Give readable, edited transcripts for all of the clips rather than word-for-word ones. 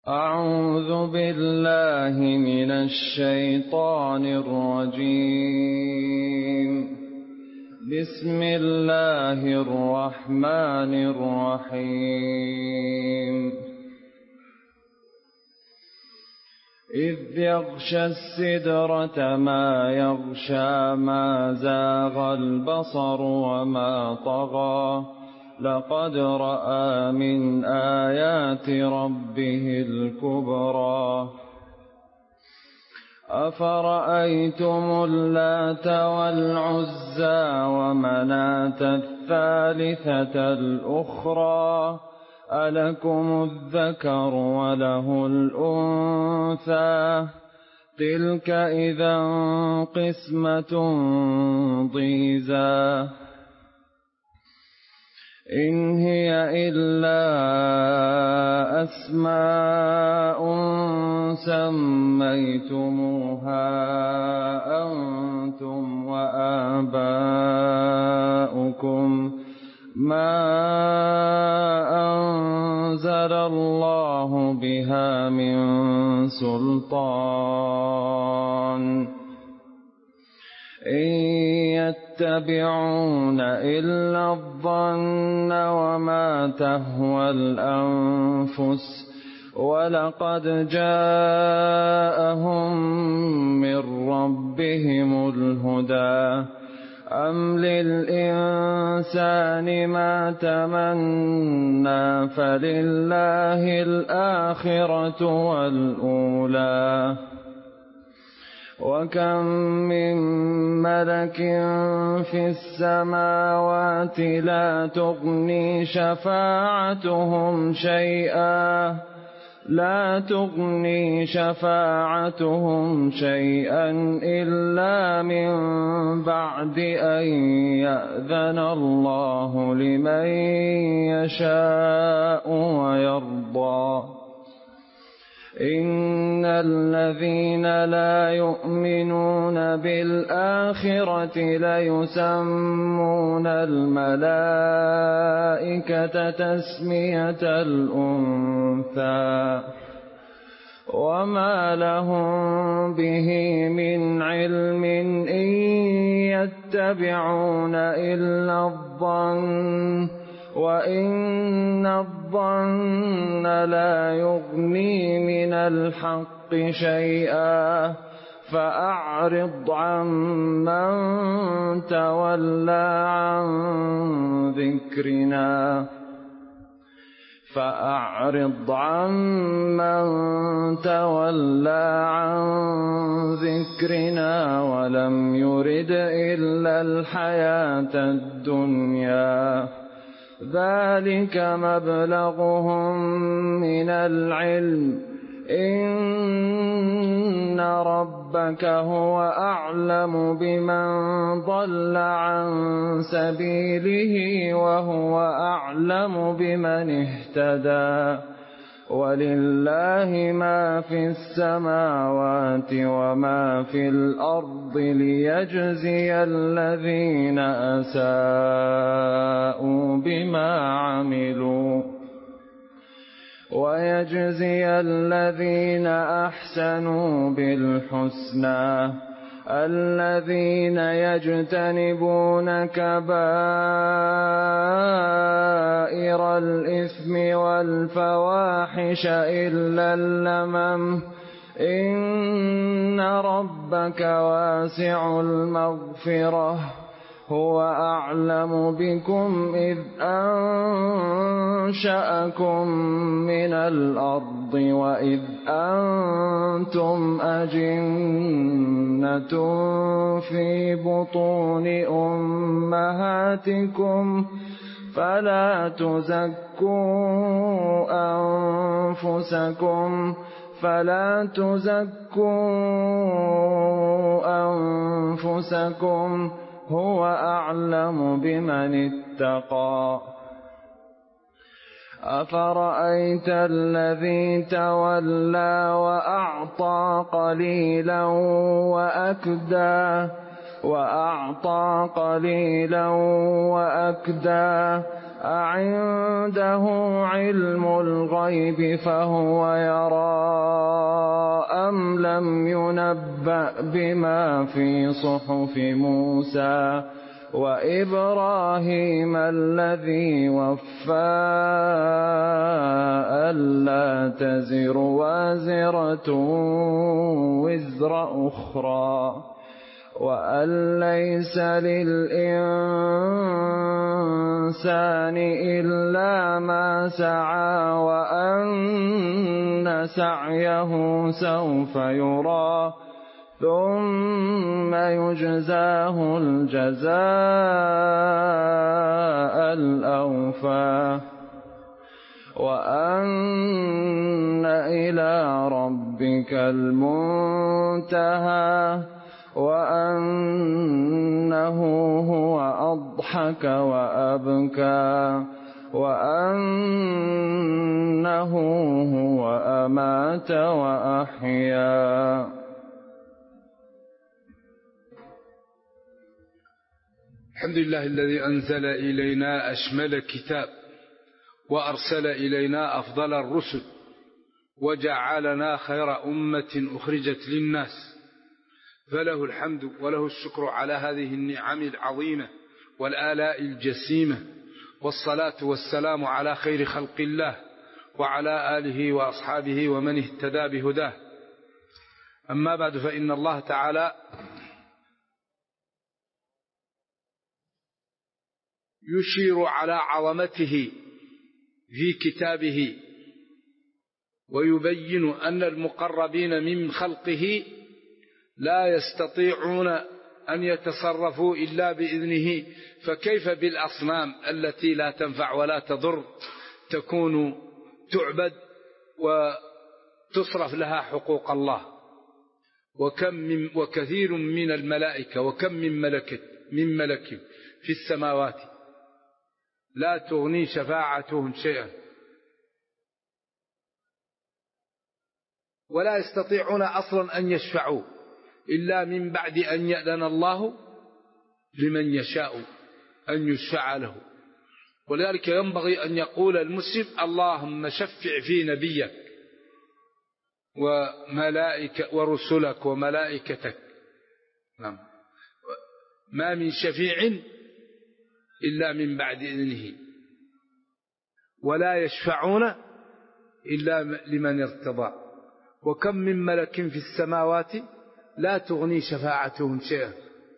أعوذ بالله من الشيطان الرجيم. بسم الله الرحمن الرحيم. إذ يغشى السدرة ما يغشى، ما زاغ البصر وما طغى، لقد رأى من آيات ربه الكبرى. أفرأيتم اللات والعزى ومناة الثالثة الأخرى، ألكم الذكر وله الأنثى، تلك إذا قسمة ضيزى. إن هي إلا أسماء سميتموها أنتم وآباؤكم ما أنزل الله بها من سلطان، إن يتبعون إلا الظن وما تهوى الأنفس، ولقد جاءهم من ربهم الهدى. أم للإنسان ما تمنى، فلله الآخرة والأولى. وكم من ملك في السماوات لا تغني شفاعتهم شيئا إلا من بعد أن يأذن الله لمن يشاء ويرضى. إن الذين لا يؤمنون بالآخرة ليسمون الملائكة تسمية الأنثى، وما لهم به من علم، إن يتبعون إلا الظن، وإن الظن لا يغني من الحق شيئا. فأعرض عمن تولى عن ذكرنا ولم يرد إلا الحياة الدنيا. ذلك مبلغهم من العلم، إن ربك هو أعلم بمن ضل عن سبيله وهو أعلم بمن اهتدى. ولله ما في السماوات وما في الأرض ليجزي الذين أساءوا بما عملوا ويجزي الذين أحسنوا بالحسنى. الذين يجتنبون كبائر الإثم والفواحش إلا اللمم، إن ربك واسع المغفرة. هو أعلم بكم إذ أنشأكم من الأرض وإذ أنتم أجنة في بطون أمهاتكم، فلا تزكوا أنفسكم، هو أعلم بمن اتقى. أفرأيت الذي تولى وأعطى قليلا وأكدى، أعنده علم الغيب فهو يرى أم لم ينبأ بما في صحف موسى وإبراهيم الذي وفى ألا تزر وازرة وزر أخرى وأن ليس للإنسان إلا ما سعى وأن سعيه سوف يرى ثم يجزاه الجزاء الأوفى وأن إلى ربك المنتهى وأنه هو أضحك وأبكى وأنه هو أمات وأحيا. الحمد لله الذي أنزل إلينا أشمل كتاب وأرسل إلينا أفضل الرسل وجعلنا خير أمة أخرجت للناس، فله الحمد وله الشكر على هذه النعم العظيمة والآلاء الجسيمة، والصلاة والسلام على خير خلق الله وعلى آله وأصحابه ومن اهتدى بهداه. أما بعد، فإن الله تعالى يشير على عظمته في كتابه ويبين أن المقربين من خلقه لا يستطيعون أن يتصرفوا إلا بإذنه، فكيف بالأصنام التي لا تنفع ولا تضر تكون تعبد وتصرف لها حقوق الله؟ وكثير من الملائكة وكم من ملك في السماوات لا تغني شفاعتهم شيئا ولا يستطيعون أصلا أن يشفعوا إلا من بعد أن يأذن الله لمن يشاء أن يشفع له. ولذلك ينبغي أن يقول المسلم: اللهم شفع في نبيك ورسلك وملائكتك. نعم. ما من شفيع إلا من بعد إذنه ولا يشفعون إلا لمن ارتضى. وكم من ملك في السماوات لا تغني شفاعتهم شيئا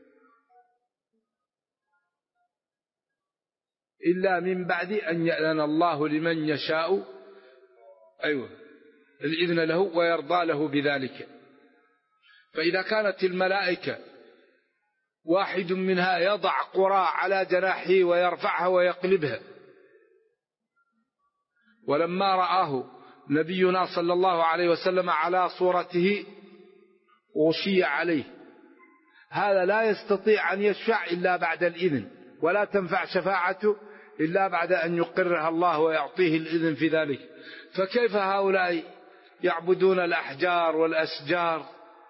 إلا من بعد أن يأذن الله لمن يشاء الإذن له ويرضى له بذلك. فإذا كانت الملائكة واحد منها يضع قرى على جناحه ويرفعها ويقلبها، ولما رآه نبينا صلى الله عليه وسلم على صورته غشي عليه، هذا لا يستطيع أن يشفع إلا بعد الإذن، ولا تنفع شفاعته إلا بعد أن يقرها الله ويعطيه الإذن في ذلك. فكيف هؤلاء يعبدون الأحجار والأشجار؟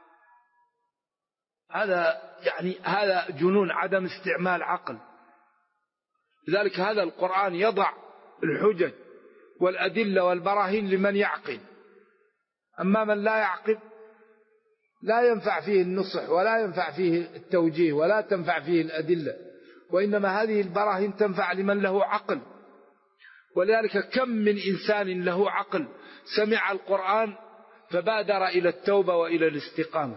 هذا جنون، عدم استعمال عقل. لذلك هذا القرآن يضع الحجج والأدلة والبراهين لمن يعقل، أما من لا يعقل لا ينفع فيه النصح ولا ينفع فيه التوجيه ولا تنفع فيه الأدلة، وإنما هذه البراهين تنفع لمن له عقل. ولذلك كم من إنسان له عقل سمع القرآن فبادر إلى التوبة وإلى الاستقامة.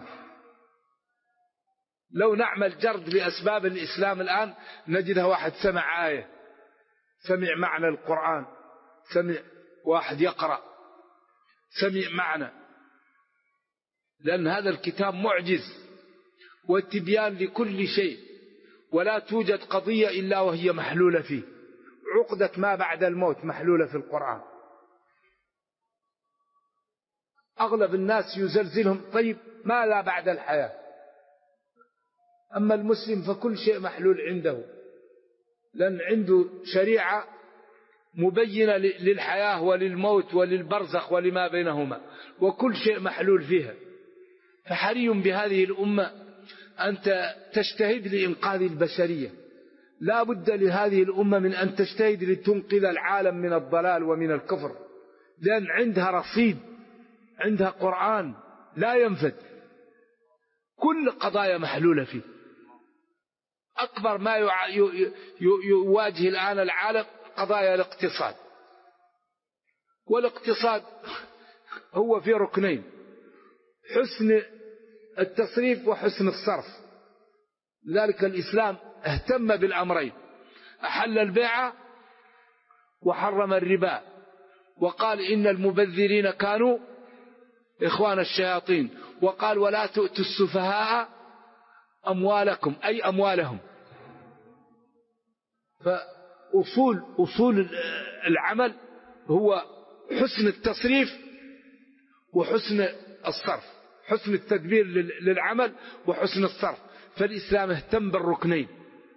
لو نعمل جرد لأسباب الإسلام الآن نجده واحد سمع آية، سمع معنى القرآن، سمع واحد يقرأ، سمع معنى، لأن هذا الكتاب معجز والتبيان لكل شيء، ولا توجد قضية إلا وهي محلولة فيه. عقدة ما بعد الموت محلولة في القرآن. أغلب الناس يزلزلهم طيب ما لا بعد الحياة، أما المسلم فكل شيء محلول عنده، لأن عنده شريعة مبينة للحياة وللموت وللبرزخ ولما بينهما، وكل شيء محلول فيها. فحري بهذه الأمة أن تجتهد لإنقاذ البشرية، لا بد لهذه الأمة من أن تجتهد لتنقذ العالم من الضلال ومن الكفر، لأن عندها رصيد، عندها قرآن لا ينفد، كل قضايا محلولة فيه. أكبر ما يواجه الآن العالم قضايا الاقتصاد، والاقتصاد هو في ركنين: حسن التصريف وحسن الصرف. لذلك الإسلام اهتم بالأمرين، أحل البيع وحرم الربا، وقال إن المبذرين كانوا إخوان الشياطين، وقال ولا تؤتوا السفهاء أموالكم، أي أموالهم. فأصول العمل هو حسن التصريف وحسن الصرف، حسن التدبير للعمل وحسن الصرف. فالإسلام اهتم بالركنين.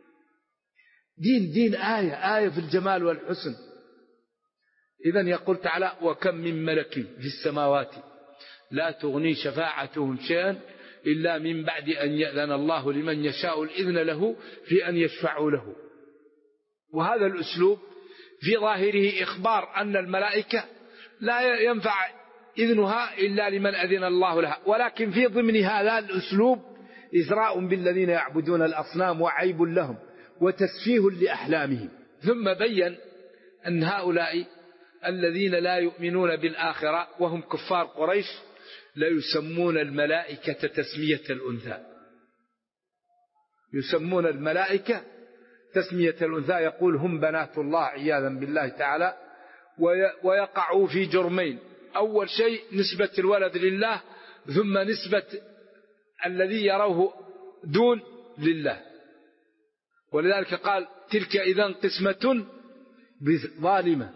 دين آية في الجمال والحسن. إذن يقول تعالى: وكم من ملك في السماوات لا تغني شفاعتهم شيئا إلا من بعد أن يأذن الله لمن يشاء الإذن له في أن يشفعوا له. وهذا الأسلوب في ظاهره إخبار أن الملائكة لا ينفع إذنها إلا لمن أذن الله لها، ولكن في ضمن هذا الأسلوب إزراء بالذين يعبدون الأصنام وعيب لهم وتسفيه لأحلامهم. ثم بين أن هؤلاء الذين لا يؤمنون بالآخرة وهم كفار قريش لا يسمون الملائكة تسمية الأنثى، يسمون الملائكة تسمية الأنثى، يقول هم بنات الله عياذا بالله تعالى. ويقعوا في جرمين: أول شيء نسبة الولد لله، ثم نسبة الذي يروه دون لله. ولذلك قال: تلك إذن قسمة ظالمة.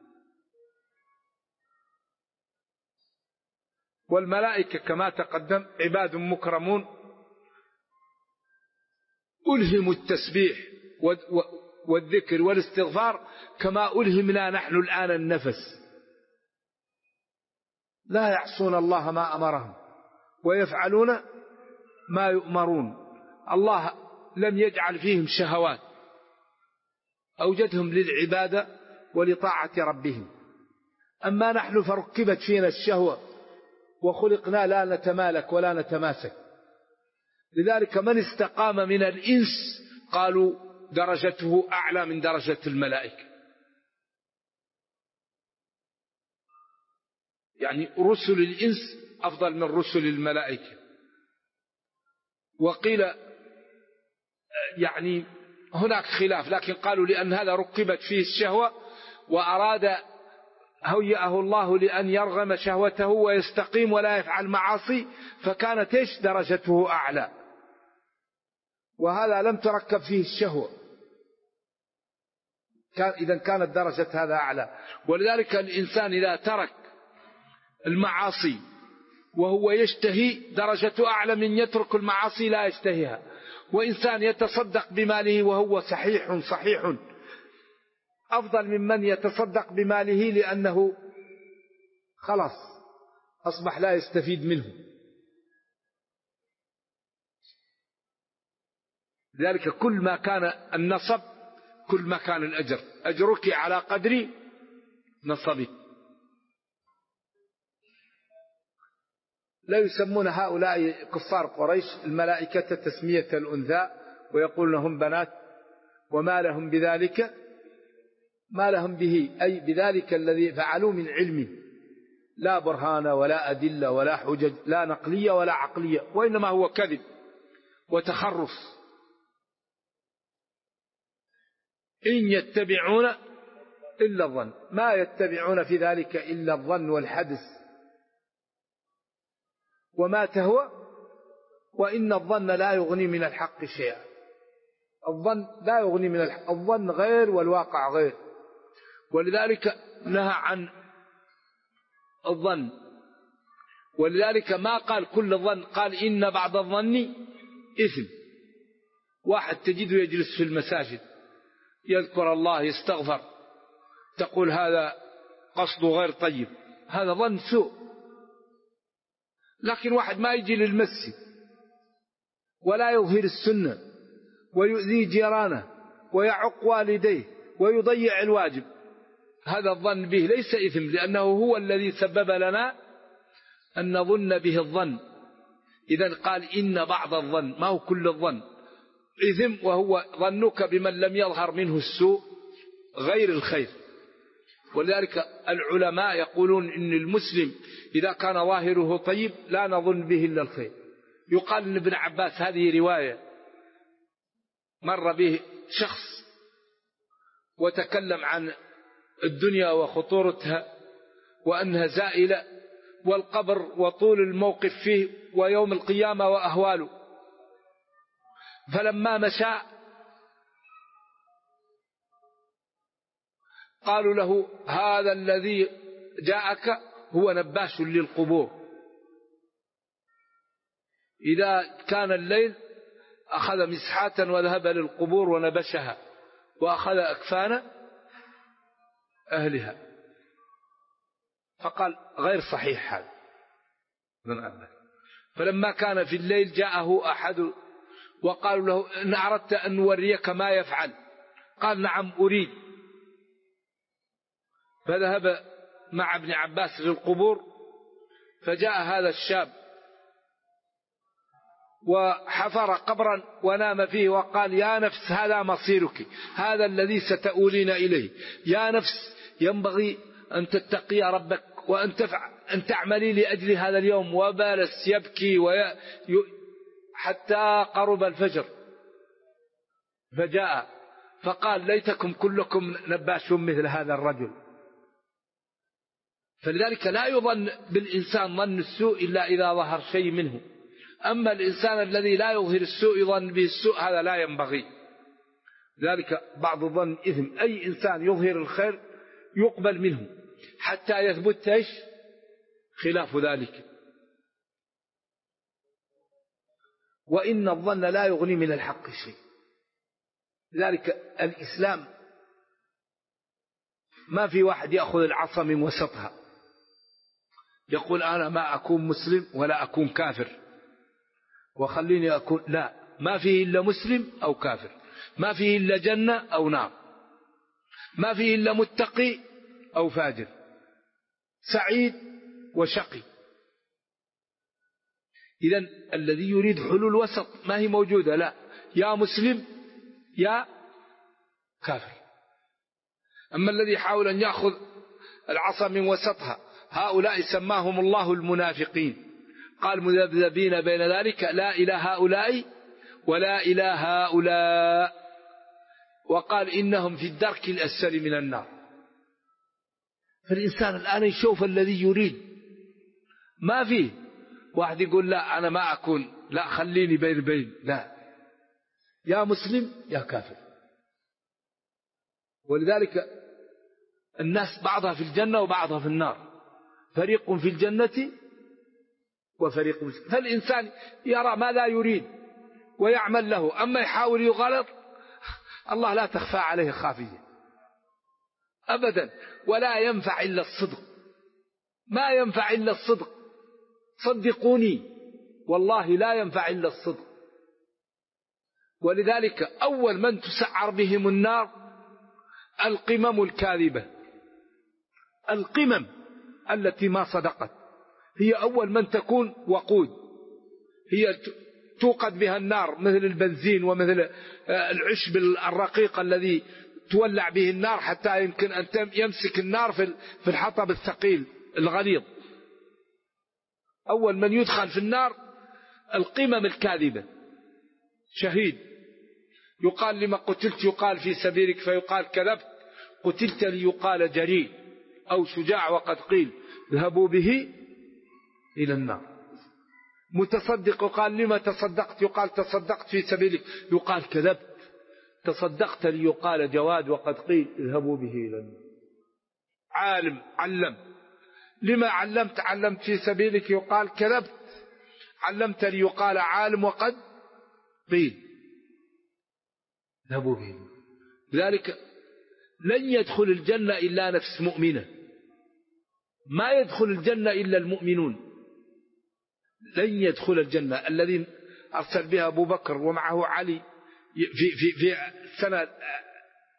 والملائكة كما تقدم عباد مكرمون ألهموا التسبيح والذكر والاستغفار كما ألهمنا نحن الآن النفس. لا يعصون الله ما أمرهم ويفعلون ما يؤمرون. الله لم يجعل فيهم شهوات، أوجدهم للعبادة ولطاعة ربهم. أما نحن فركبت فينا الشهوة وخلقنا لا نتمالك ولا نتماسك. لذلك من استقام من الإنس قالوا درجته أعلى من درجة الملائكة، يعني رسل الإنس أفضل من رسل الملائكة. وقيل يعني هناك خلاف، لكن قالوا لأن هذا ركبت فيه الشهوة وأراد هيئه الله لأن يرغم شهوته ويستقيم ولا يفعل معاصي، فكانت إيش درجته أعلى، وهذا لم تركب فيه الشهوة، إذن كانت درجة هذا أعلى. ولذلك الإنسان إذا ترك المعاصي وهو يشتهي درجته أعلى من يترك المعاصي لا يشتهيها. وإنسان يتصدق بماله وهو صحيح أفضل ممن يتصدق بماله لأنه خلاص أصبح لا يستفيد منه. لذلك كل ما كان النصب كل ما كان الأجر، أجرك على قدر نصبك. لا يسمون هؤلاء كفار قريش الملائكة تسمية الأنثى ويقولون هم بنات، وما لهم بذلك، ما لهم به أي بذلك الذي فعلوا من علمه لا برهان ولا أدلة ولا حجج، لا نقلية ولا عقلية، وإنما هو كذب وتخرص. إن يتبعون إلا الظن، ما يتبعون في ذلك إلا الظن والحدث وما تهوى، وإن الظن لا يغني من الحق شيئا. الظن لا يغني من الحق، الظن غير والواقع غير. ولذلك نهى عن الظن، ولذلك ما قال كل الظن، قال إن بعض الظن إثم. واحد تجده يجلس في المساجد يذكر الله يستغفر، تقول هذا قصده غير طيب، هذا ظن سوء. لكن واحد ما يجي للمسجد ولا يظهر السنة ويؤذي جيرانه ويعق والديه ويضيع الواجب، هذا الظن به ليس إثم، لأنه هو الذي سبب لنا أن نظن به الظن. إذن قال إن بعض الظن، ما هو كل الظن إثم، وهو ظنك بمن لم يظهر منه السوء غير الخير. ولذلك العلماء يقولون إن المسلم إذا كان ظاهره طيب لا نظن به إلا الخير. يقال إن ابن عباس، هذه رواية، مر به شخص وتكلم عن الدنيا وخطورتها وأنها زائلة، والقبر وطول الموقف فيه ويوم القيامة وأهواله. فلما مشى قالوا له هذا الذي جاءك هو نباش للقبور، إذا كان الليل أخذ مسحاة وذهب للقبور ونبشها وأخذ أكفان أهلها. فقال غير صحيح هذا. فلما كان في الليل جاءه أحد وقالوا له إن أردت أن نوريك ما يفعل، قال نعم أريد. فذهب مع ابن عباس للقبور، فجاء هذا الشاب وحفر قبرا ونام فيه وقال يا نفس هذا مصيرك، هذا الذي ستؤولين إليه، يا نفس ينبغي أن تتقي ربك وأن تعملي لأجل هذا اليوم. وبالس يبكي حتى قرب الفجر، فجاء فقال ليتكم كلكم نباشون مثل هذا الرجل. فلذلك لا يظن بالإنسان ظن السوء إلا إذا ظهر شيء منه، أما الإنسان الذي لا يظهر السوء يظن به السوء هذا لا ينبغي. ذلك بعض الظن إثم. أي إنسان يظهر الخير يقبل منه حتى يثبت خلاف ذلك. وإن الظن لا يغني من الحق شيء. لذلك الإسلام ما في واحد يأخذ العصا من وسطها يقول أنا ما أكون مسلم ولا أكون كافر وخليني أكون، لا، ما فيه إلا مسلم أو كافر، ما فيه إلا جنة أو نار، ما فيه إلا متقي أو فاجر، سعيد وشقي. إذن الذي يريد حلول وسط ما هي موجودة، لا، يا مسلم يا كافر. أما الذي يحاول أن يأخذ العصا من وسطها هؤلاء سماهم الله المنافقين، قال مذبذبين بين ذلك لا إلى هؤلاء ولا إلى هؤلاء، وقال إنهم في الدرك الأسفل من النار. فالإنسان الآن يشوف الذي يريد، ما فيه واحد يقول لا أنا ما أكون، لا خليني بين، لا، يا مسلم يا كافر. ولذلك الناس بعضها في الجنة وبعضها في النار، فريق في الجنة وفريق في النار. فالإنسان يرى ما لا يريد ويعمل له، أما يحاول يغلط الله لا تخفى عليه خافية أبدا، ولا ينفع إلا الصدق، ما ينفع إلا الصدق، صدقوني والله لا ينفع إلا الصدق. ولذلك أول من تسعر بهم النار القمم الكاذبة، القمم التي ما صدقت هي أول من تكون وقود، هي توقد بها النار مثل البنزين ومثل العشب الرقيق الذي تولع به النار حتى يمكن أن يمسك النار في الحطب الثقيل الغليظ. أول من يدخل في النار القمم الكاذبة. شهيد يقال لما قتلت يقال في سبيلك فيقال كذبت، قتلت ليقال جريء، أو شجاع وقد قيل ذهبوا به إلى النار. متصدق يقال لما تصدقت يقال تصدقت في سبيلك، يقال كذبت، تصدقت ليقال جواد وقد قيل اذهبوا به إلى النار. عالم علم، لما علمت في سبيلك يقال كذبت، علمت ليقال عالم وقد قيل اذهبوا به. لذلك لن يدخل الجنة إلا نفس مؤمنة، ما يدخل الجنة إلا المؤمنون. لن يدخل الجنة الذين أرسل بها أبو بكر ومعه علي في السنة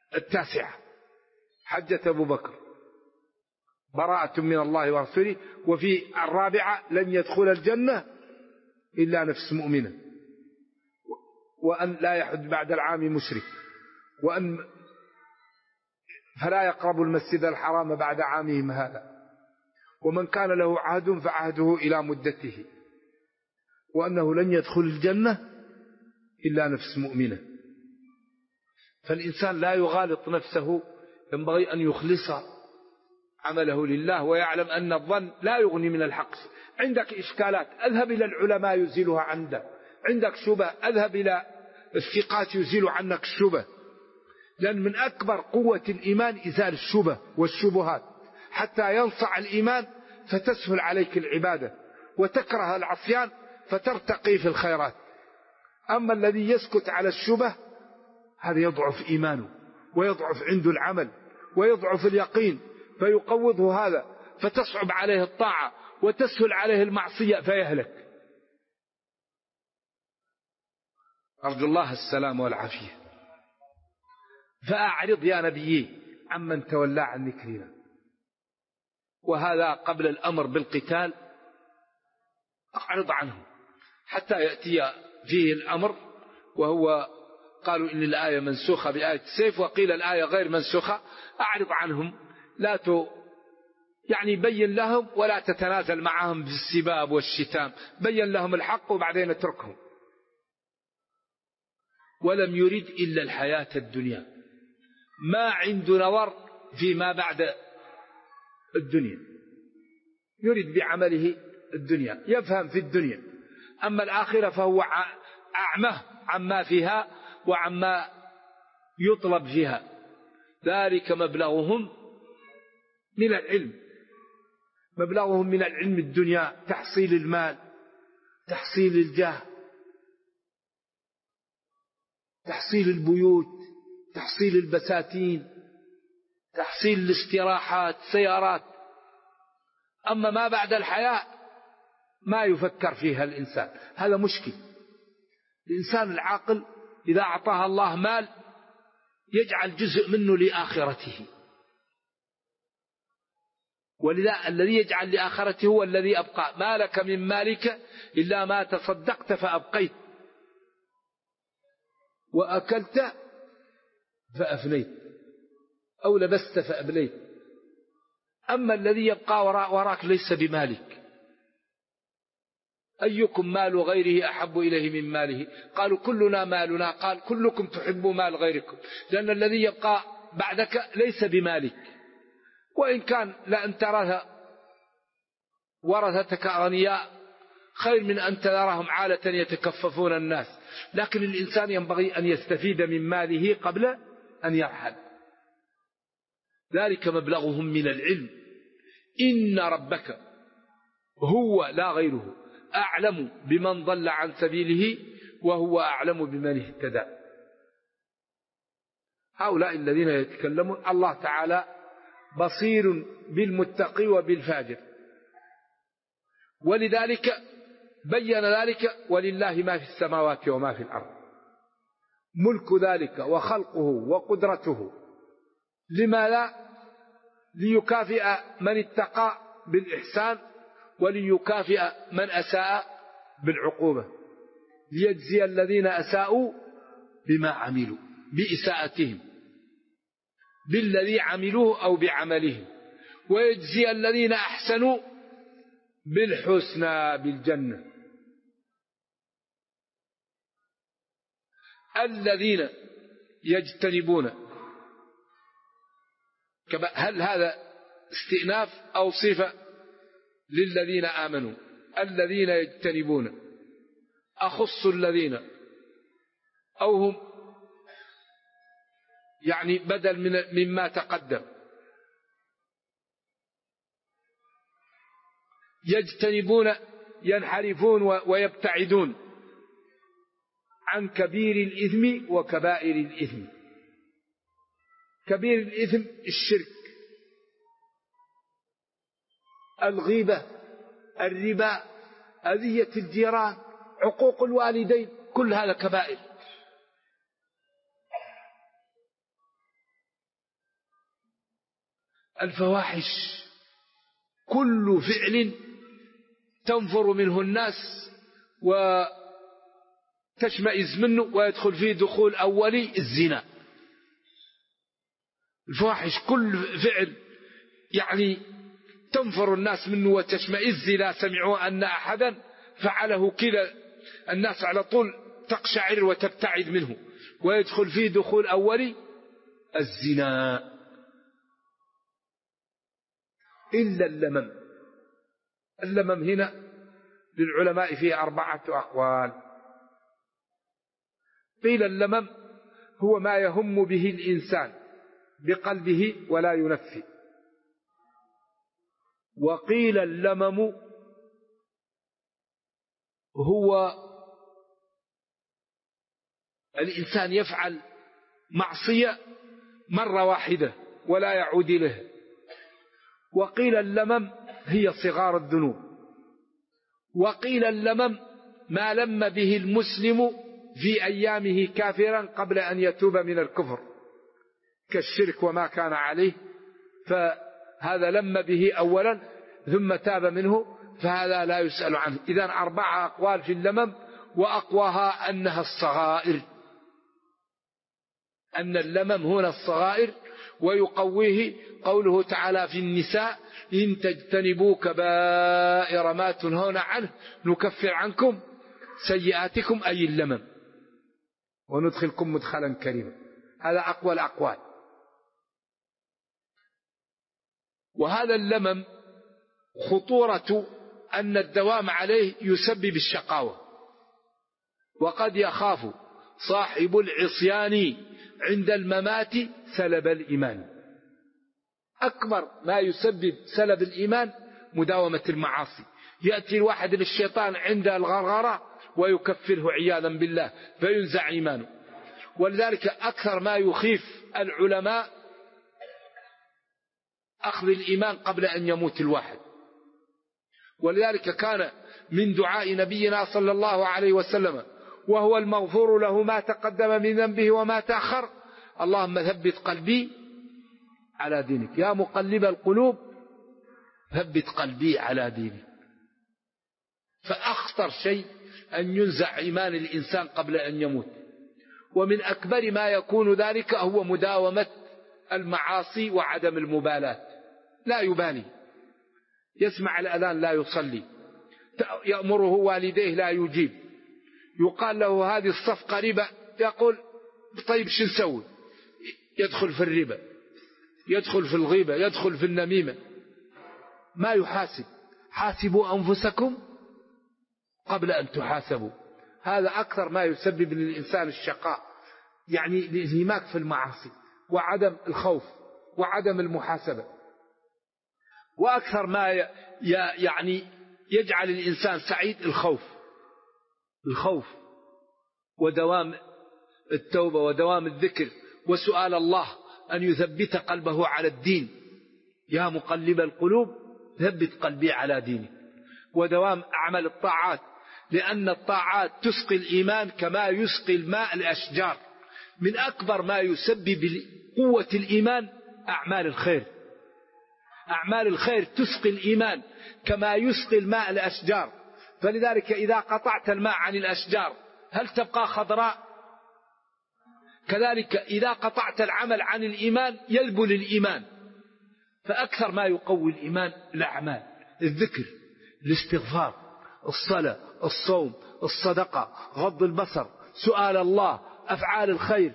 9 حجة أبو بكر براءة من الله ورسوله، وفي 4 لن يدخل الجنة إلا نفس مؤمنة، وأن لا يحج بعد العام مشرك، وأن فلا يقرب المسجد الحرام بعد عامهم هذا، ومن كان له عهد فعهده إلى مدته، وأنه لن يدخل الجنة إلا نفس مؤمنة. فالإنسان لا يغالط نفسه، ينبغي أن يخلص عمله لله، ويعلم أن الظن لا يغني من الحق. عندك إشكالات اذهب إلى العلماء يزيلها عندك شبه اذهب إلى الثقات يزيل عنك الشبه، لأن من أكبر قوة الإيمان إزال الشبه والشبهات حتى ينصع الإيمان فتسهل عليك العبادة، وتكره العصيان فترتقي في الخيرات. أما الذي يسكت على الشبه هذا يضعف إيمانه، ويضعف عنده العمل، ويضعف اليقين، فيقوضه هذا فتصعب عليه الطاعة وتسهل عليه المعصية فيهلك. أرجو الله السلام والعافية. فأعرض يا نبيي عمن تولى عن ذكرنا، وهذا قبل الأمر بالقتال، أعرض عنه حتى يأتي فيه الأمر، وهو قالوا إن الآية منسوخة بآية السيف، وقيل الآية غير منسوخة. أعرض عنهم، لا يعني بين لهم ولا تتنازل معهم في السباب والشتام، بين لهم الحق وبعدين اتركهم. ولم يرد إلا الحياة الدنيا، ما عنده نظر فيما بعد الدنيا، يريد بعمله الدنيا، يفهم في الدنيا. أما الآخرة فهو أعمى عما فيها وعما يطلب فيها. ذلك مبلغهم من العلم، مبلغهم من العلم الدنيا، تحصيل المال، تحصيل الجاه، تحصيل البيوت، تحصيل البساتين، تحصيل الاستراحات، سيارات. أما ما بعد الحياة ما يفكر فيها الإنسان، هذا مشكل. الإنسان العاقل إذا أعطاه الله مال يجعل جزء منه لآخرته، ولذا الذي يجعل لآخرته هو الذي أبقى. ما لك من مالك إلا ما تصدقت فأبقيت، وأكلت فأفنيت، أو لبست فأبليت. أما الذي يبقى وراك ليس بمالك. أيكم مال غيره أحب إليه من ماله؟ قالوا كلنا مالنا، قال كلكم تحبوا مال غيركم، لأن الذي يبقى بعدك ليس بمالك. وإن كان لأن ترى ورثتك أغنياء خير من أن تراهم عالة يتكففون الناس، لكن الإنسان ينبغي أن يستفيد من ماله قبل أن يرحل. ذلك مبلغهم من العلم. إن ربك هو لا غيره أعلم بمن ضل عن سبيله وهو أعلم بمن اهتدى. هؤلاء الذين يتكلمون الله تعالى بصير بالمتقي وبالفاجر، ولذلك بين ذلك ولله ما في السماوات وما في الأرض، ملك ذلك وخلقه وقدرته. لما لا؟ ليكافئ من اتقى بالإحسان، وليكافئ من أساء بالعقوبة، ليجزي الذين أساءوا بما عملوا بإساءتهم بالذي عملوه أو بعملهم، ويجزي الذين أحسنوا بالحسنى بالجنة. الذين يجتنبون، هل هذا استئناف أو صفة للذين آمنوا؟ الذين يجتنبون، أخص الذين أو هم يعني بدل مما تقدم. يجتنبون ينحرفون ويبتعدون عن كبير الإثم وكبائر الإثم. كبير الإثم الشرك، الغيبة، الربا، أذية الجيران، عقوق الوالدين، كل هذا كبائر. الفواحش كل فعل تنفر منه الناس وتشمئز منه ويدخل فيه دخول أولي الزنا. الفواحش كل فعل يعني تنفر الناس منه وتشمئز إذا سمعوا أن أحدا فعله كذا، الناس على طول تقشعر وتبتعد منه، ويدخل فيه دخول أولي الزنا. إلا اللمم. اللمم هنا للعلماء فيه 4 أقوال. قيل اللمم هو ما يهم به الإنسان بقلبه ولا ينفي، وقيل اللمم هو الإنسان يفعل معصية مرة واحدة ولا يعود له، وقيل اللمم هي صغار الذنوب، وقيل اللمم ما لم به المسلم في أيامه كافرا قبل أن يتوب من الكفر كالشرك وما كان عليه، فهذا لم به أولا ثم تاب منه، فهذا لا يسأل عنه. إذن 4 أقوال في اللمم، وأقواها أنها الصغائر، أن اللمم هنا الصغائر، ويقويه قوله تعالى في النساء: إن تجتنبوا كبائر ما تنهون عنه نكفر عنكم سيئاتكم، أي اللمم، وندخلكم مدخلا كريما. هذا أقوى الأقوال. وهذا اللمم خطورة أن الدوام عليه يسبب الشقاوة، وقد يخاف صاحب العصيان عند الممات سلب الإيمان. أكبر ما يسبب سلب الإيمان مداومة المعاصي. يأتي الواحد للشيطان عند الغرغرة ويكفره عياذا بالله فينزع إيمانه. ولذلك أكثر ما يخيف العلماء أخذ الإيمان قبل أن يموت الواحد. ولذلك كان من دعاء نبينا صلى الله عليه وسلم وهو المغفور له ما تقدم من ذنبه وما تأخر: اللهم ثبت قلبي على دينك، يا مقلب القلوب ثبت قلبي على دينك. فأخطر شيء أن ينزع إيمان الإنسان قبل أن يموت. ومن أكبر ما يكون ذلك هو مداومة المعاصي وعدم المبالاة، لا يبالي، يسمع الأذان لا يصلي، يأمره والديه لا يجيب، يقال له هذه الصفقة ربا، يقول طيب شو نسوي؟ يدخل في الربا، يدخل في الغيبة، يدخل في النميمة، ما يحاسب. حاسبوا أنفسكم قبل أن تحاسبوا. هذا أكثر ما يسبب للإنسان الشقاء، يعني الانهماك في المعاصي وعدم الخوف وعدم المحاسبة. وأكثر ما يعني يجعل الإنسان سعيد الخوف ودوام التوبة ودوام الذكر وسؤال الله أن يثبت قلبه على الدين، يا مقلب القلوب ثبت قلبي على دينك. ودوام أعمال الطاعات، لأن الطاعات تسقي الإيمان كما يسقي الماء الأشجار. من أكبر ما يسبب قوة الإيمان أعمال الخير. أعمال الخير تسقي الإيمان كما يسقي الماء الأشجار. فلذلك إذا قطعت الماء عن الأشجار هل تبقى خضراء؟ كذلك إذا قطعت العمل عن الإيمان يلبل الإيمان. فأكثر ما يقوي الإيمان الأعمال، الذكر، الاستغفار، الصلاة، الصوم، الصدقة، غض البصر، سؤال الله، أفعال الخير.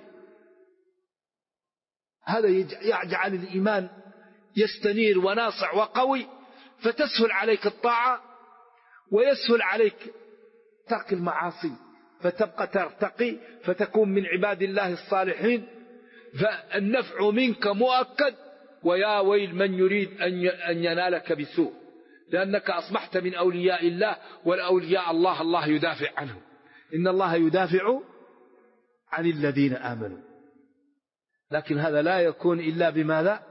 هذا يجعل الإيمان يستنير وناصع وقوي، فتسهل عليك الطاعة ويسهل عليك ترك المعاصي، فتبقى ترتقي فتكون من عباد الله الصالحين. فالنفع منك مؤكد، ويا ويل من يريد أن ينالك بسوء، لأنك أصبحت من أولياء الله، والأولياء الله يدافع عنهم. إن الله يدافع عن الذين آمنوا. لكن هذا لا يكون إلا بماذا؟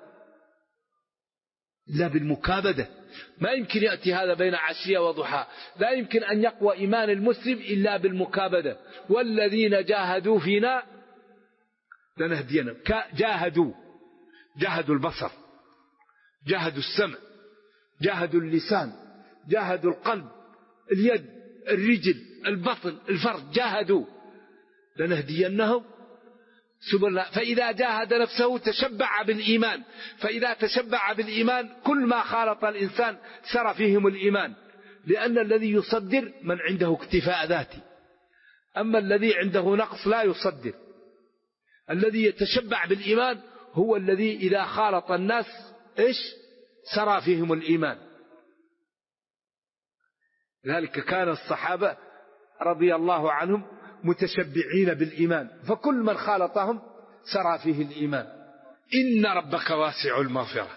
إلا بالمكابدة. ما يمكن يأتي هذا بين عشية وضحى. لا يمكن أن يقوى إيمان المسلم إلا بالمكابدة. والذين جاهدوا فينا لنهدينا. جاهدوا البصر، جاهدوا السمع، جاهدوا اللسان، جاهدوا القلب، اليد، الرجل، البطن، الفرج، جاهدوا لنهدينهم سبلنا. فإذا جاهد نفسه تشبع بالإيمان، فإذا تشبع بالإيمان كل ما خالط الإنسان سرى فيهم الإيمان، لأن الذي يصدر من عنده اكتفاء ذاتي، أما الذي عنده نقص لا يصدر. الذي يتشبع بالإيمان هو الذي إذا خالط الناس سرى فيهم الإيمان. لذلك كان الصحابة رضي الله عنهم متشبعين بالإيمان، فكل من خالطهم سرى فيه الإيمان. إن ربك واسع المغفرة،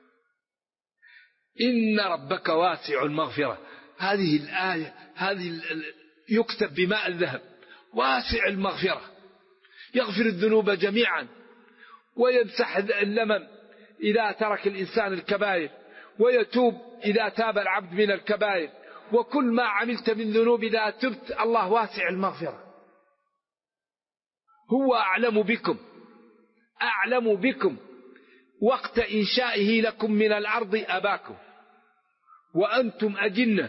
إن ربك واسع المغفرة. هذه الآية يكتب بماء الذهب، واسع المغفرة، يغفر الذنوب جميعا ويمسح اللمم إذا ترك الإنسان الكبائر، ويتوب إذا تاب العبد من الكبائر، وكل ما عملت من ذنوب إذا تبت الله واسع المغفرة. هو أعلم بكم، أعلم بكم وقت إنشائه لكم من الأرض أباكم وأنتم أجنة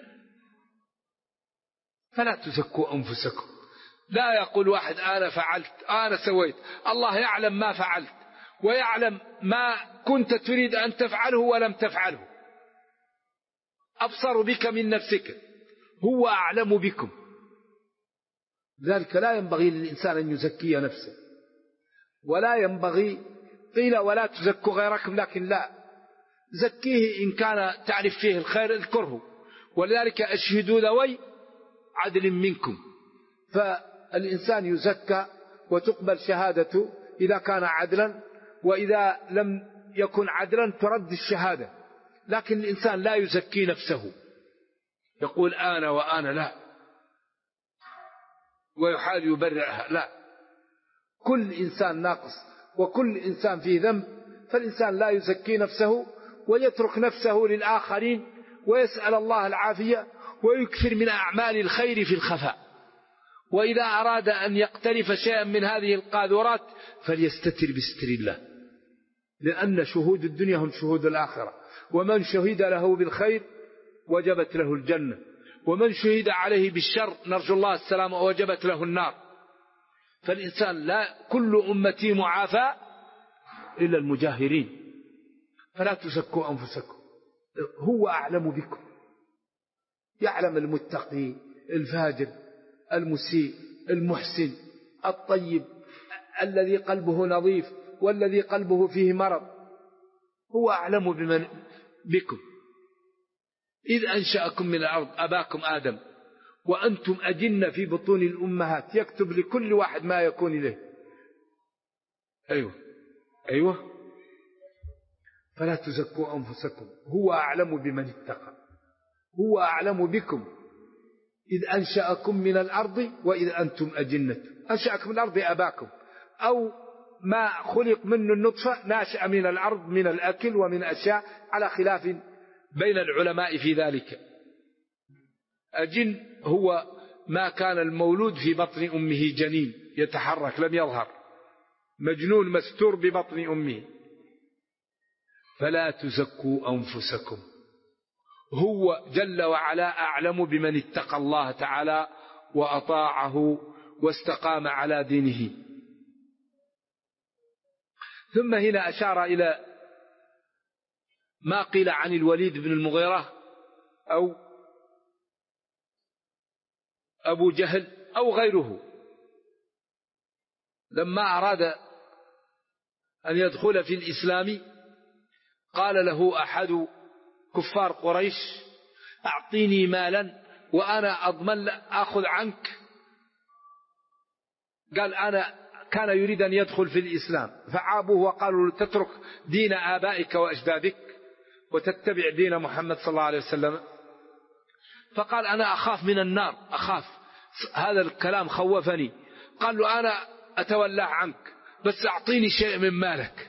فلا تزكوا أنفسكم. لا يقول واحد أنا فعلت أنا سويت، الله يعلم ما فعلت ويعلم ما كنت تريد أن تفعله ولم تفعله، أبصر بك من نفسك، هو أعلم بكم. ذلك لا ينبغي للإنسان أن يزكي نفسه، ولا ينبغي قيل ولا تزكوا غيركم، لكن لا، زكيه إن كان تعرف فيه الخير اذكره. ولذلك أشهدوا ذوي عدل منكم، فالإنسان يزكى وتقبل شهادته إذا كان عدلا، وإذا لم يكن عدلا ترد الشهادة. لكن الإنسان لا يزكي نفسه، يقول أنا وأنا، لا، ويحاول يبررها، لا. كل إنسان ناقص وكل إنسان فيه ذنب، فالإنسان لا يزكي نفسه ويترك نفسه للآخرين ويسأل الله العافية ويكثر من أعمال الخير في الخفاء. وإذا أراد أن يقترف شيئا من هذه القاذورات فليستتر بستر الله، لأن شهود الدنيا هم شهود الآخرة. ومن شهد له بالخير وجبت له الجنة، ومن شهد عليه بالشر نرجو الله السلامة وجبت له النار. فالإنسان لا، كل أمتي معافى إلا المجاهرين، فلا تزكوا أنفسكم، هو أعلم بكم، يعلم المتقي الفاجر المسيء المحسن الطيب، الذي قلبه نظيف والذي قلبه فيه مرض، هو أعلم بكم. إذ أنشأكم من الأرض أباكم آدم وأنتم أجنة في بطون الأمهات، يكتب لكل واحد ما يكون إليه. أيوة فلا تزكوا أنفسكم، هو أعلم بمن اتقى، هو أعلم بكم. إذ أنشأكم من الأرض وإذ أنتم أجنة، أنشأكم من الأرض أباكم، أو ما خلق منه النطفة ناشئ من الأرض من الأكل ومن أشياء، على خلاف بين العلماء في ذلك. أجن هو ما كان المولود في بطن أمه جنين يتحرك لم يظهر، مجنون مستور ببطن أمه. فلا تزكوا أنفسكم، هو جل وعلا أعلم بمن اتقى الله تعالى وأطاعه واستقام على دينه. ثم هنا أشار إلى ما قيل عن الوليد بن المغيرة أو أبو جهل أو غيره، لما أراد أن يدخل في الإسلام قال له أحد كفار قريش أعطيني مالا وأنا أضمن أخذ عنك. قال أنا كان يريد أن يدخل في الإسلام، فعابوه وقالوا تترك دين آبائك وأجدادك وتتبع دين محمد صلى الله عليه وسلم. فقال أنا أخاف من النار، أخاف، هذا الكلام خوفني. قال له أنا أتولى عنك بس أعطيني شيء من مالك.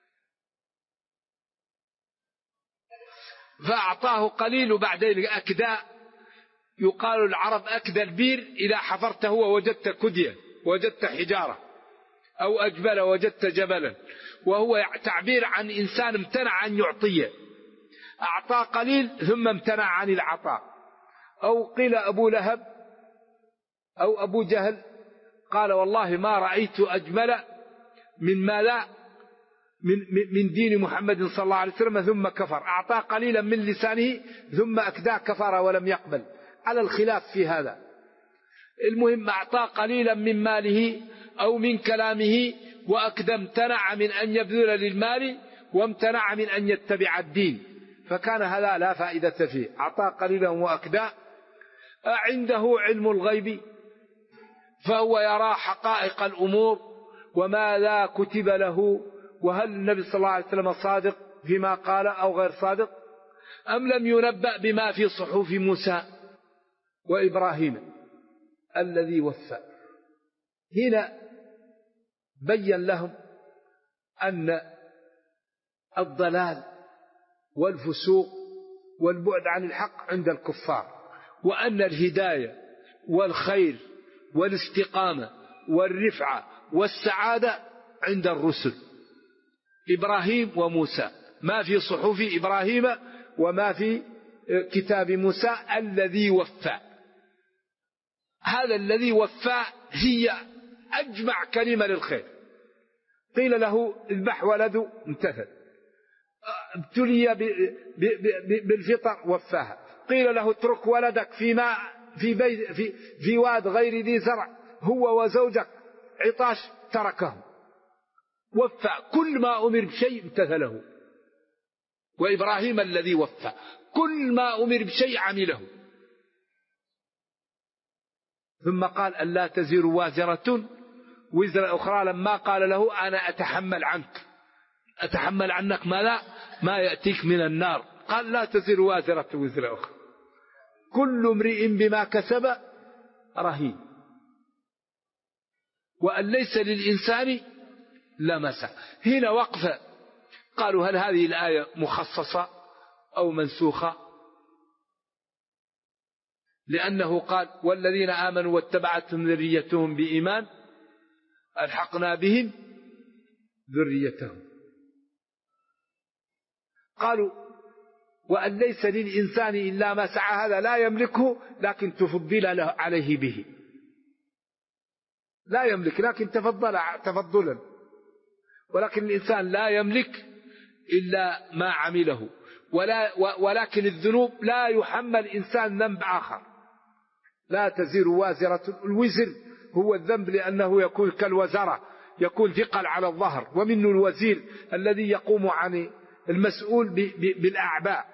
فأعطاه قليل، وبعدين أكدى، يقال العرب أكدى البير إذا حفرته ووجدت كدية، وجدت حجارة، أو أجبل وجدت جبلا. وهو تعبير عن إنسان امتنع أن يعطيه، أعطى قليل ثم امتنع عن العطاء. أو قيل أبو لهب أو أبو جهل قال والله ما رأيت أجمل من ماذا من دين محمد صلى الله عليه وسلم ثم كفر، أعطى قليلا من لسانه ثم أكداه كفر ولم يقبل، على الخلاف في هذا. المهم أعطى قليلا من ماله أو من كلامه وأكدى، امتنع من أن يبذل للمال وامتنع من أن يتبع الدين، فكان هذا لا فائدة فيه. أعطى قليلا وأكدى. عنده علم الغيب فهو يرى حقائق الأمور وما لا كتب له، وهل النبي صلى الله عليه وسلم صادق فيما قال أو غير صادق، أم لم ينبأ بما في صحف موسى وإبراهيم الذي وفى. هنا بين لهم أن الضلال والفسوق والبعد عن الحق عند الكفار، وأن الهداية والخير والاستقامة والرفعة والسعادة عند الرسل إبراهيم وموسى، ما في صحف إبراهيم وما في كتاب موسى الذي وفى. هذا الذي وفى هي أجمع كلمة للخير. قيل له اذبح ولده امتثل، ابتلي بالفطر وفاها. قيل له اترك ولدك في واد غير ذي زرع هو وزوجك عطاش تركه، وفى. كل ما أمر بشيء امتثله. وإبراهيم الذي وفى كل ما أمر بشيء عمله. ثم قال ألا تزر وازرة وزر أخرى، لما قال له أنا أتحمل عنك ما يأتيك من النار، قال لا تزر وازرة وزر أخرى، كل امرئ بما كسب رهين، وأن ليس للإنسان لا مسا. هنا وقفة. قالوا هل هذه الآية مخصصة أو منسوخة؟ لأنه قال والذين آمنوا واتبعتهم ذريتهم بإيمان ألحقنا بهم ذريتهم. قالوا وأن ليس للإنسان إلا ما سعى، هذا لا يملكه لكن تفضل عليه به، لا يملك لكن تفضلا، ولكن الإنسان لا يملك إلا ما عمله. ولكن الذنوب لا يحمل إنسان ذنب آخر. لا تزر وازرة، الوزر هو الذنب لأنه يكون كالوزرة، يكون ثقل على الظهر، ومنه الوزير الذي يقوم عن المسؤول بالأعباء.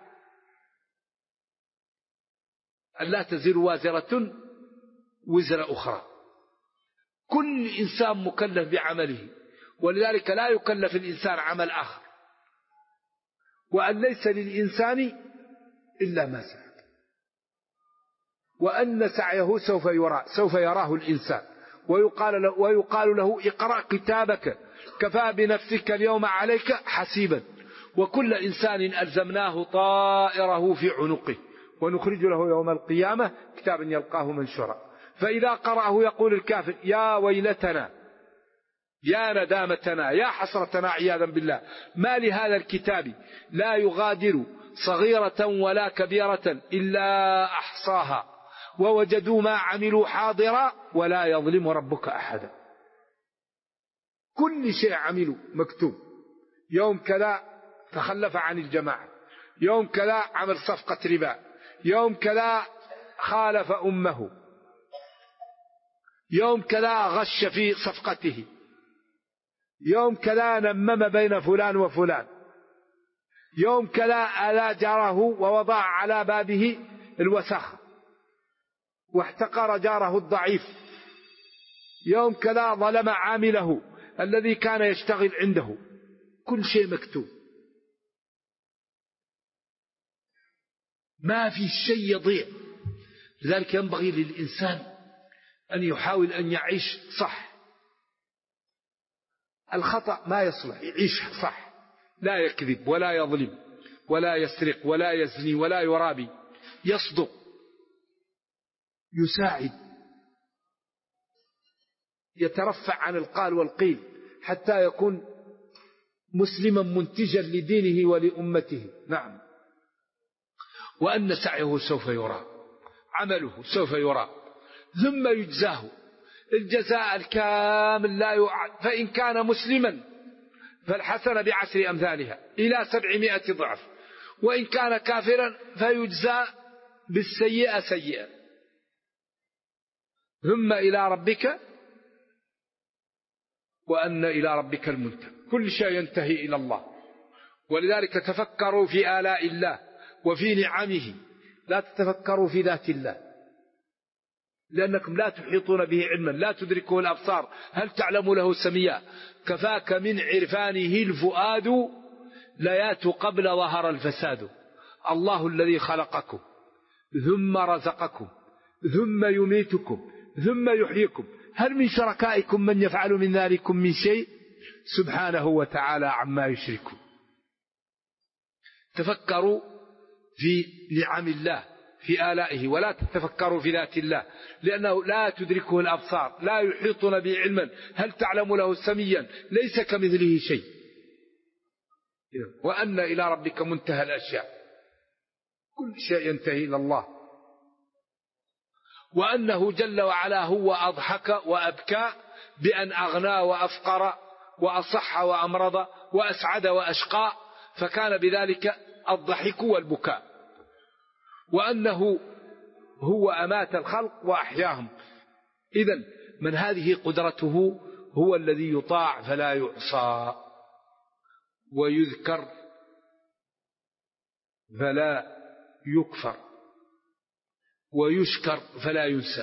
لا تزر وازرة وزر أخرى. كل إنسان مكلف بعمله، ولذلك لا يكلف الإنسان عمل آخر. وأن ليس للإنسان إلا ما سعى، وأن سعيه سوف يراه الإنسان، ويقال له اقرأ كتابك كفى بنفسك اليوم عليك حسيبا، وكل إنسان ألزمناه طائره في عنقه ونخرج له يوم القيامة كتابا يلقاه منشورا. فإذا قرأه يقول الكافر يا ويلتنا يا ندامتنا يا حسرتنا عياذا بالله، ما لهذا الكتاب لا يغادر صغيرة ولا كبيرة إلا أحصاها ووجدوا ما عملوا حاضرا ولا يظلم ربك أحدا. كل شيء عملوا مكتوب. يوم كذا تخلف عن الجماعة، يوم كذا عمل صفقة ربا، يوم كذا خالف أمه، يوم كذا غش في صفقته، يوم كذا نمم بين فلان وفلان، يوم كذا آذى جاره ووضع على بابه الوسخ واحتقر جاره الضعيف، يوم كذا ظلم عامله الذي كان يشتغل عنده. كل شيء مكتوب، ما في شيء يضيع. لذلك ينبغي للإنسان أن يحاول أن يعيش صح. الخطأ ما يصلح، يعيش صح، لا يكذب ولا يظلم ولا يسرق ولا يزني ولا يرابي، يصدق، يساعد، يترفع عن القال والقيل حتى يكون مسلما منتجا لدينه ولأمته. نعم. وأن سعيه سوف يرى، عمله سوف يرى، ثم يجزاه الجزاء الكامل لا يعد. فإن كان مسلما فالحسنة ب10 أمثالها إلى 700 ضعف، وإن كان كافرا فيجزى بالسيئة سيئة. ثم إلى ربك، وأن إلى ربك المنتهى. كل شيء ينتهي إلى الله. ولذلك تفكروا في آلاء الله وفي نعمه، لا تتفكروا في ذات الله، لأنكم لا تحيطون به علما، لا تدركه الأبصار، هل تعلم له سميا. كفاك من عرفانه الفؤاد ليات قبل ظهر الفساد. الله الذي خلقكم ثم رزقكم ثم يميتكم ثم يحييكم، هل من شركائكم من يفعل من ذلكم من شيء؟ سبحانه وتعالى عما يشركون. تفكروا في نعم الله في آلائه، ولا تتفكروا في ذات الله، لأنه لا تدركه الأبصار، لا يحيطون به علما، هل تعلم له سميا، ليس كمثله شيء. وأن إلى ربك منتهى الأشياء، كل شيء ينتهي إلى الله. وأنه جل وعلا هو أضحك وأبكى بأن أغنى وأفقر وأصح وأمرض وأسعد وأشقى، فكان بذلك الضحك والبكاء. وأنه هو أمات الخلق وأحياهم. إذن من هذه قدرته هو الذي يطاع فلا يعصى، ويذكر فلا يكفر، ويشكر فلا ينسى.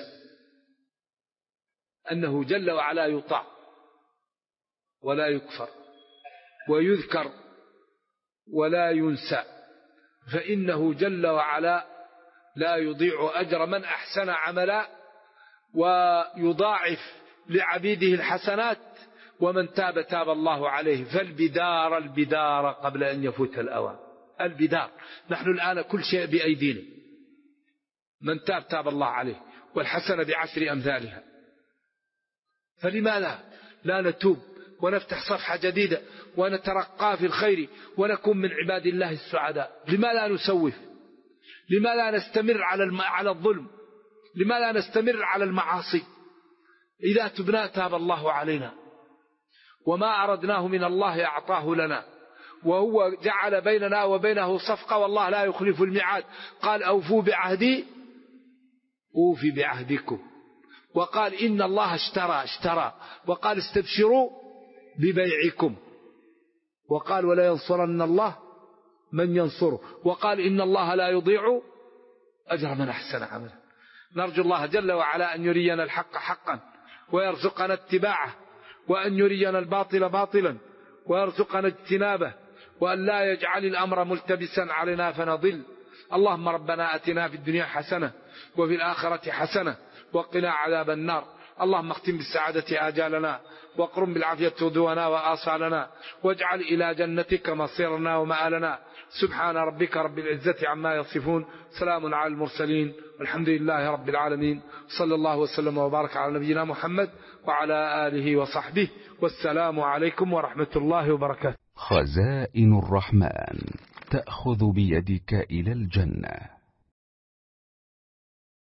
أنه جل وعلا يطاع ولا يكفر ويذكر ولا ينسى، فإنه جل وعلا لا يضيع أجر من أحسن عملا، ويضاعف لعبيده الحسنات، ومن تاب تاب الله عليه. فالبدار قبل أن يفوت الأوان. البدار، نحن الآن كل شيء بأيدينا، من تاب تاب الله عليه، والحسنة ب10 أمثالها. فلماذا لا نتوب ونفتح صفحة جديدة ونترقى في الخير ونكون من عباد الله السعداء؟ لماذا نسوف؟ لماذا نستمر على الظلم؟ لماذا نستمر على المعاصي؟ إذا تبنا تاب الله علينا، وما أردناه من الله أعطاه لنا، وهو جعل بيننا وبينه صفقة، والله لا يخلف الميعاد. قال أوفوا بعهدي أوفي بعهدكم، وقال إن الله اشترى، وقال استبشروا ببيعكم، وقال ولا ينصرن الله من ينصره، وقال إن الله لا يضيع أجر من أحسن عملا. نرجو الله جل وعلا أن يرينا الحق حقا ويرزقنا اتباعه، وأن يرينا الباطل باطلا ويرزقنا اجتنابه، وأن لا يجعل الأمر ملتبسا علينا فنضل. اللهم ربنا أتنا في الدنيا حسنة وفي الآخرة حسنة وقنا عذاب النار. اللهم اختم بالسعادة آجالنا، واقرم بالعافية غدونا وآصالنا، واجعل إلى جنتك مصيرنا ومآلنا. سبحان ربك رب العزة عما يصفون، سلام على المرسلين، والحمد لله رب العالمين. صلى الله وسلم وبارك على نبينا محمد وعلى آله وصحبه، والسلام عليكم ورحمة الله وبركاته. خزائن الرحمن تأخذ بيدك إلى الجنة.